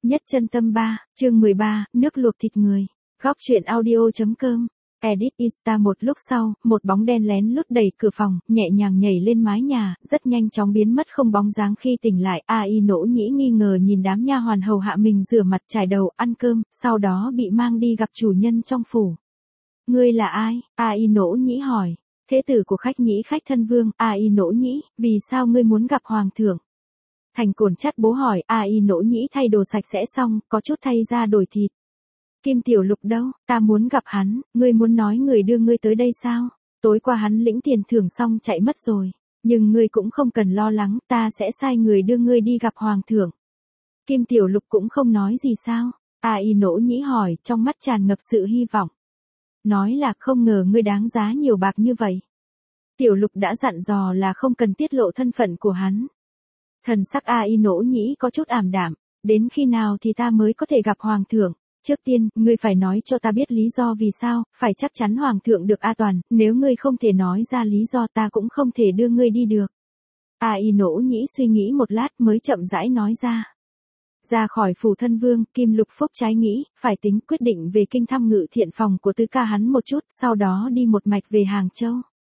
Nhất chân tâm 3, chương 13, nước luộc thịt người. Góc truyện audio.com. Edit Insta. Một lúc sau, một bóng đen lén lút đẩy cửa phòng, nhẹ nhàng nhảy lên mái nhà, rất nhanh chóng biến mất không bóng dáng. Khi tỉnh lại, A.I Nỗ Nhĩ nghi ngờ nhìn đám nha hoàn hầu hạ mình rửa mặt trải đầu, ăn cơm, sau đó bị mang đi gặp chủ nhân trong phủ. Ngươi là ai? A.I Nỗ Nhĩ hỏi. Thế tử của khách Nhĩ khách thân vương. A.I Nỗ Nhĩ, vì sao ngươi muốn gặp hoàng thượng? Thành Cổn Chắt bố hỏi. A.I Nỗ Nhĩ thay đồ sạch sẽ xong, có chút thay ra đổi thịt. Kim Tiểu Lục đâu? Ta muốn gặp hắn. Ngươi muốn nói người đưa ngươi tới đây sao? Tối qua hắn lĩnh tiền thưởng xong chạy mất rồi. Nhưng ngươi cũng không cần lo lắng, ta sẽ sai người đưa ngươi đi gặp hoàng thượng. Kim Tiểu Lục cũng không nói gì sao? A.I Nỗ Nhĩ hỏi, trong mắt tràn ngập sự hy vọng. Nói là không ngờ ngươi đáng giá nhiều bạc như vậy. Tiểu Lục đã dặn dò là không cần tiết lộ thân phận của hắn. Thần sắc A.I Nỗ Nhĩ có chút ảm đạm. Đến khi nào thì ta mới có thể gặp hoàng thượng? Trước tiên, ngươi phải nói cho ta biết lý do vì sao, phải chắc chắn hoàng thượng được an toàn, nếu ngươi không thể nói ra lý do ta cũng không thể đưa ngươi đi được. A.I Nỗ Nhĩ suy nghĩ một lát mới chậm rãi nói ra. Ra khỏi phủ thân vương, Kim Lục Phúc trái nghĩ, phải tính quyết định về kinh thăm Ngự Thiện phòng của tứ ca hắn một chút, sau đó đi một mạch về Hàng Châu.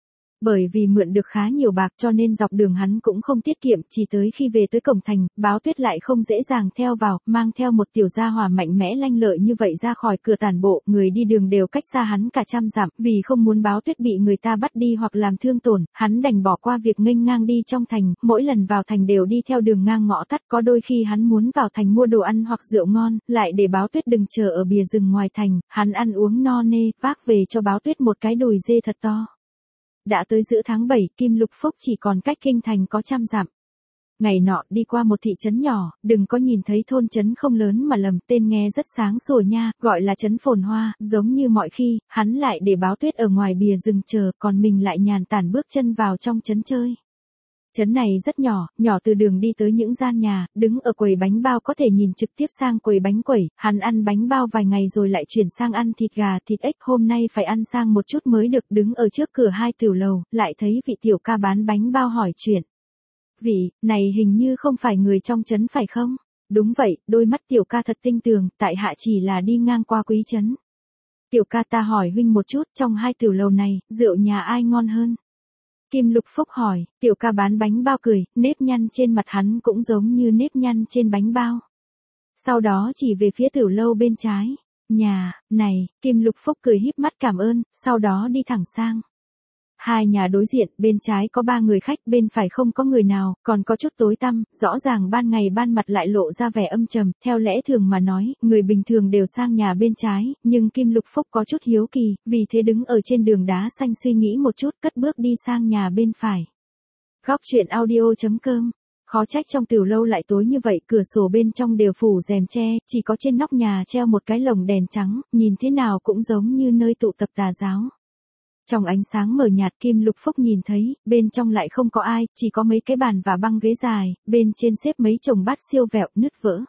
Bởi vì mượn được khá nhiều bạc cho nên dọc đường hắn cũng không tiết kiệm, chỉ tới khi về tới cổng thành, Báo Tuyết lại không dễ dàng theo vào, mang theo một tiểu gia hỏa mạnh mẽ lanh lợi như vậy ra khỏi cửa tản bộ, người đi đường đều cách xa hắn cả trăm dặm, vì không muốn Báo Tuyết bị người ta bắt đi hoặc làm thương tổn, hắn đành bỏ qua việc nghênh ngang đi trong thành, mỗi lần vào thành đều đi theo đường ngang ngõ tắt, có đôi khi hắn muốn vào thành mua đồ ăn hoặc rượu ngon, lại để Báo Tuyết đừng chờ ở bìa rừng ngoài thành, hắn ăn uống no nê, vác về cho Báo Tuyết một cái đùi dê thật to. Đã tới giữa tháng 7, Kim Lục Phúc chỉ còn cách kinh thành có trăm dặm. Ngày nọ đi qua một thị trấn nhỏ, đừng có nhìn thấy thôn trấn không lớn mà lầm, tên nghe rất sáng sủa nha, gọi là trấn Phồn Hoa, giống như mọi khi, hắn lại để Báo Tuyết ở ngoài bìa rừng chờ, còn mình lại nhàn tản bước chân vào trong trấn chơi. Trấn này rất nhỏ, nhỏ từ đường đi tới những gian nhà, đứng ở quầy bánh bao có thể nhìn trực tiếp sang quầy bánh quẩy, hắn ăn bánh bao vài ngày rồi lại chuyển sang ăn thịt gà, thịt ếch, hôm nay phải ăn sang một chút mới được, đứng ở trước cửa hai tiểu lầu, lại thấy vị tiểu ca bán bánh bao hỏi chuyện. Vị, này hình như không phải người trong trấn phải không? Đúng vậy, đôi mắt tiểu ca thật tinh tường, tại hạ chỉ là đi ngang qua quý trấn. Tiểu ca ta hỏi huynh một chút, trong hai tiểu lầu này, rượu nhà ai ngon hơn? Kim Lục Phúc hỏi, tiểu ca bán bánh bao cười, nếp nhăn trên mặt hắn cũng giống như nếp nhăn trên bánh bao. Sau đó chỉ về phía tiểu lâu bên trái. Nhà, này, Kim Lục Phúc cười híp mắt cảm ơn, sau đó đi thẳng sang. Hai nhà đối diện, bên trái có 3 người khách, bên phải không có người nào, còn có chút tối tăm, rõ ràng ban ngày ban mặt lại lộ ra vẻ âm trầm, theo lẽ thường mà nói, người bình thường đều sang nhà bên trái, nhưng Kim Lục Phúc có chút hiếu kỳ, vì thế đứng ở trên đường đá xanh suy nghĩ một chút, cất bước đi sang nhà bên phải. Góc truyện audio.com. Khó trách trong tiểu lâu lại tối như vậy, cửa sổ bên trong đều phủ rèm tre, chỉ có trên nóc nhà treo một cái lồng đèn trắng, nhìn thế nào cũng giống như nơi tụ tập tà giáo. Trong ánh sáng mờ nhạt, Kim Lục Phúc nhìn thấy, bên trong lại không có ai, chỉ có mấy cái bàn và băng ghế dài, bên trên xếp mấy chồng bát siêu vẹo, nứt vỡ.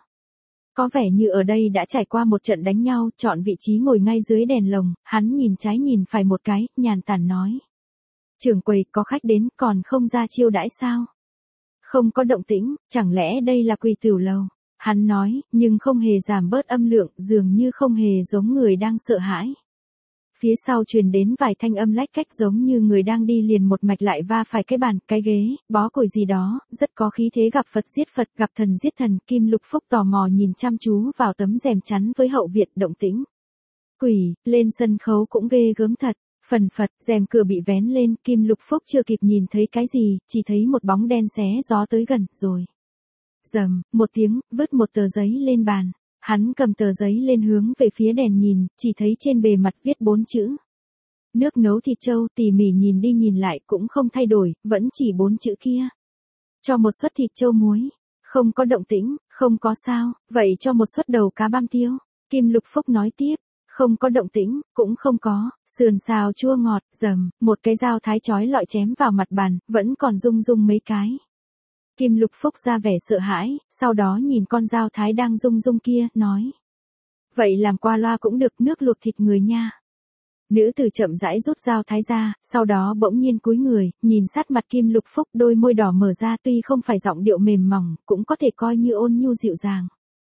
Có vẻ như ở đây đã trải qua một trận đánh nhau, chọn vị trí ngồi ngay dưới đèn lồng, hắn nhìn trái nhìn phải một cái, nhàn tản nói. Trưởng quầy, có khách đến, còn không ra chiêu đãi sao? Không có động tĩnh, chẳng lẽ đây là quỳ tiểu lầu? Hắn nói, nhưng không hề giảm bớt âm lượng, dường như không hề giống người đang sợ hãi. Phía sau truyền đến vài thanh âm lách cách giống như người đang đi liền một mạch lại va phải cái bàn, cái ghế, bó củi gì đó, rất có khí thế gặp Phật giết Phật, gặp thần giết thần. Kim Lục Phúc tò mò nhìn chăm chú vào tấm rèm chắn với hậu viện, động tĩnh. Quỷ, lên sân khấu cũng ghê gớm thật. Phần phật, rèm cửa bị vén lên, Kim Lục Phúc chưa kịp nhìn thấy cái gì, chỉ thấy một bóng đen xé gió tới gần, rồi. Rầm, một tiếng, vứt một tờ giấy lên bàn. Hắn cầm tờ giấy lên hướng về phía đèn nhìn, chỉ thấy trên bề mặt viết 4 chữ. Nước nấu thịt trâu, tỉ mỉ nhìn đi nhìn lại cũng không thay đổi, vẫn chỉ 4 chữ kia. Cho một suất thịt trâu muối. Không có động tĩnh, không có sao, vậy cho một suất đầu cá băm tiêu. Kim Lục Phúc nói tiếp. Không có động tĩnh, cũng không có, sườn xào chua ngọt, dầm, một cái dao thái chói lọi chém vào mặt bàn, vẫn còn rung rung mấy cái. Kim Lục Phúc ra vẻ sợ hãi, sau đó nhìn con dao thái đang rung rung kia, nói. Vậy làm qua loa cũng được, nước luộc thịt người nha. Nữ tử chậm rãi rút dao thái ra, sau đó bỗng nhiên cúi người, nhìn sát mặt Kim Lục Phúc, đôi môi đỏ mở ra, tuy không phải giọng điệu mềm mỏng, cũng có thể coi như ôn nhu dịu dàng.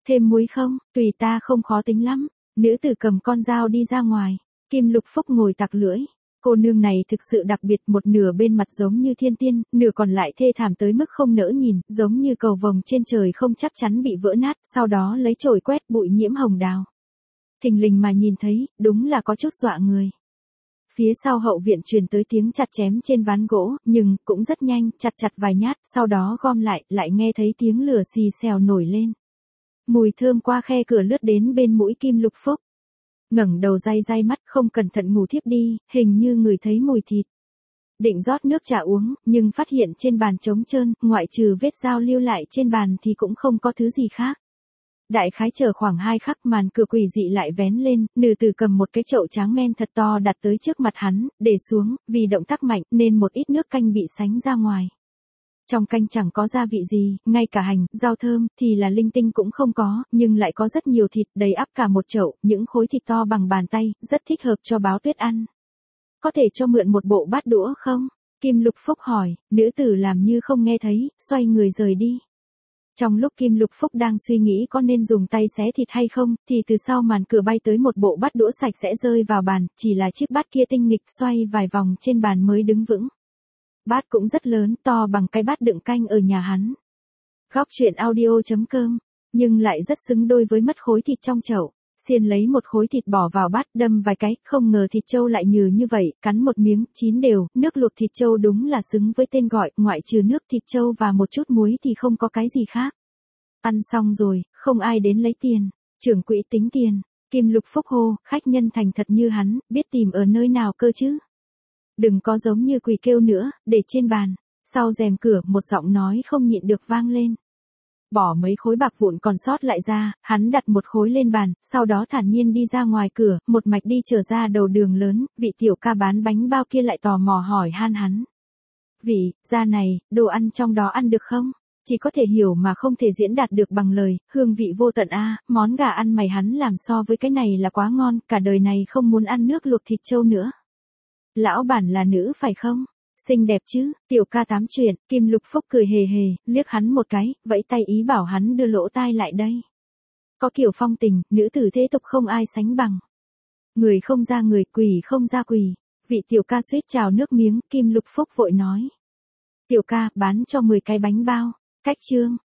Thêm muối không? Tùy ta, không khó tính lắm. Nữ tử cầm con dao đi ra ngoài. Kim Lục Phúc ngồi tặc lưỡi. Cô nương này thực sự đặc biệt, một nửa bên mặt giống như thiên tiên, nửa còn lại thê thảm tới mức không nỡ nhìn, giống như cầu vồng trên trời không chắc chắn bị vỡ nát, sau đó lấy chổi quét bụi nhiễm hồng đào. Thình lình mà nhìn thấy, đúng là có chút dọa người. Phía sau hậu viện truyền tới tiếng chặt chém trên ván gỗ, nhưng cũng rất nhanh, chặt vài nhát, sau đó gom lại nghe thấy tiếng lửa xì xèo nổi lên. Mùi thơm qua khe cửa lướt đến bên mũi Kim Lục Phúc. Ngẩng đầu day mắt, không cẩn thận ngủ thiếp đi, hình như ngửi thấy mùi thịt. Định rót nước trà uống, nhưng phát hiện trên bàn trống trơn, ngoại trừ vết dao lưu lại trên bàn thì cũng không có thứ gì khác. Đại khái chờ khoảng 2 khắc, màn cửa quỷ dị lại vén lên, nữ tử cầm một cái chậu tráng men thật to đặt tới trước mặt hắn, để xuống, vì động tác mạnh nên một ít nước canh bị sánh ra ngoài. Trong canh chẳng có gia vị gì, ngay cả hành, rau thơm thì là linh tinh cũng không có, nhưng lại có rất nhiều thịt, đầy ắp cả một chậu, những khối thịt to bằng bàn tay, rất thích hợp cho Báo Tuyết ăn. Có thể cho mượn một bộ bát đũa không? Kim Lục Phúc hỏi, nữ tử làm như không nghe thấy, xoay người rời đi. Trong lúc Kim Lục Phúc đang suy nghĩ có nên dùng tay xé thịt hay không, thì từ sau màn cửa bay tới một bộ bát đũa sạch sẽ rơi vào bàn, chỉ là chiếc bát kia tinh nghịch xoay vài vòng trên bàn mới đứng vững. Bát cũng rất lớn, to bằng cái bát đựng canh ở nhà hắn. Góc truyện audio.com, nhưng lại rất xứng đôi với mất khối thịt trong chậu. Xiên lấy một khối thịt bỏ vào bát, đâm vài cái, không ngờ thịt trâu lại nhừ như vậy, cắn một miếng, chín đều, nước luộc thịt trâu đúng là xứng với tên gọi, ngoại trừ nước thịt trâu và một chút muối thì không có cái gì khác. Ăn xong rồi, không ai đến lấy tiền. Trưởng quỹ tính tiền. Kim Lục Phúc hô, khách nhân thành thật như hắn, biết tìm ở nơi nào cơ chứ? Đừng có giống như quỳ kêu nữa, để trên bàn. Sau rèm cửa, một giọng nói không nhịn được vang lên. Bỏ mấy khối bạc vụn còn sót lại ra, hắn đặt một khối lên bàn, sau đó thản nhiên đi ra ngoài cửa, một mạch đi trở ra đầu đường lớn, vị tiểu ca bán bánh bao kia lại tò mò hỏi han hắn. Vị, gia này, đồ ăn trong đó ăn được không? Chỉ có thể hiểu mà không thể diễn đạt được bằng lời, hương vị vô tận a, món gà ăn mày hắn làm so với cái này là quá ngon, cả đời này không muốn ăn nước luộc thịt trâu nữa. Lão bản là nữ phải không? Xinh đẹp chứ? Tiểu ca tám chuyện. Kim Lục Phúc cười hề hề, liếc hắn một cái, vẫy tay ý bảo hắn đưa lỗ tai lại đây. Có kiểu phong tình, nữ tử thế tục không ai sánh bằng. Người không ra người, quỷ không ra quỷ. Vị tiểu ca suýt trào nước miếng, Kim Lục Phúc vội nói. Tiểu ca, bán cho 10 cái bánh bao. Cách chương.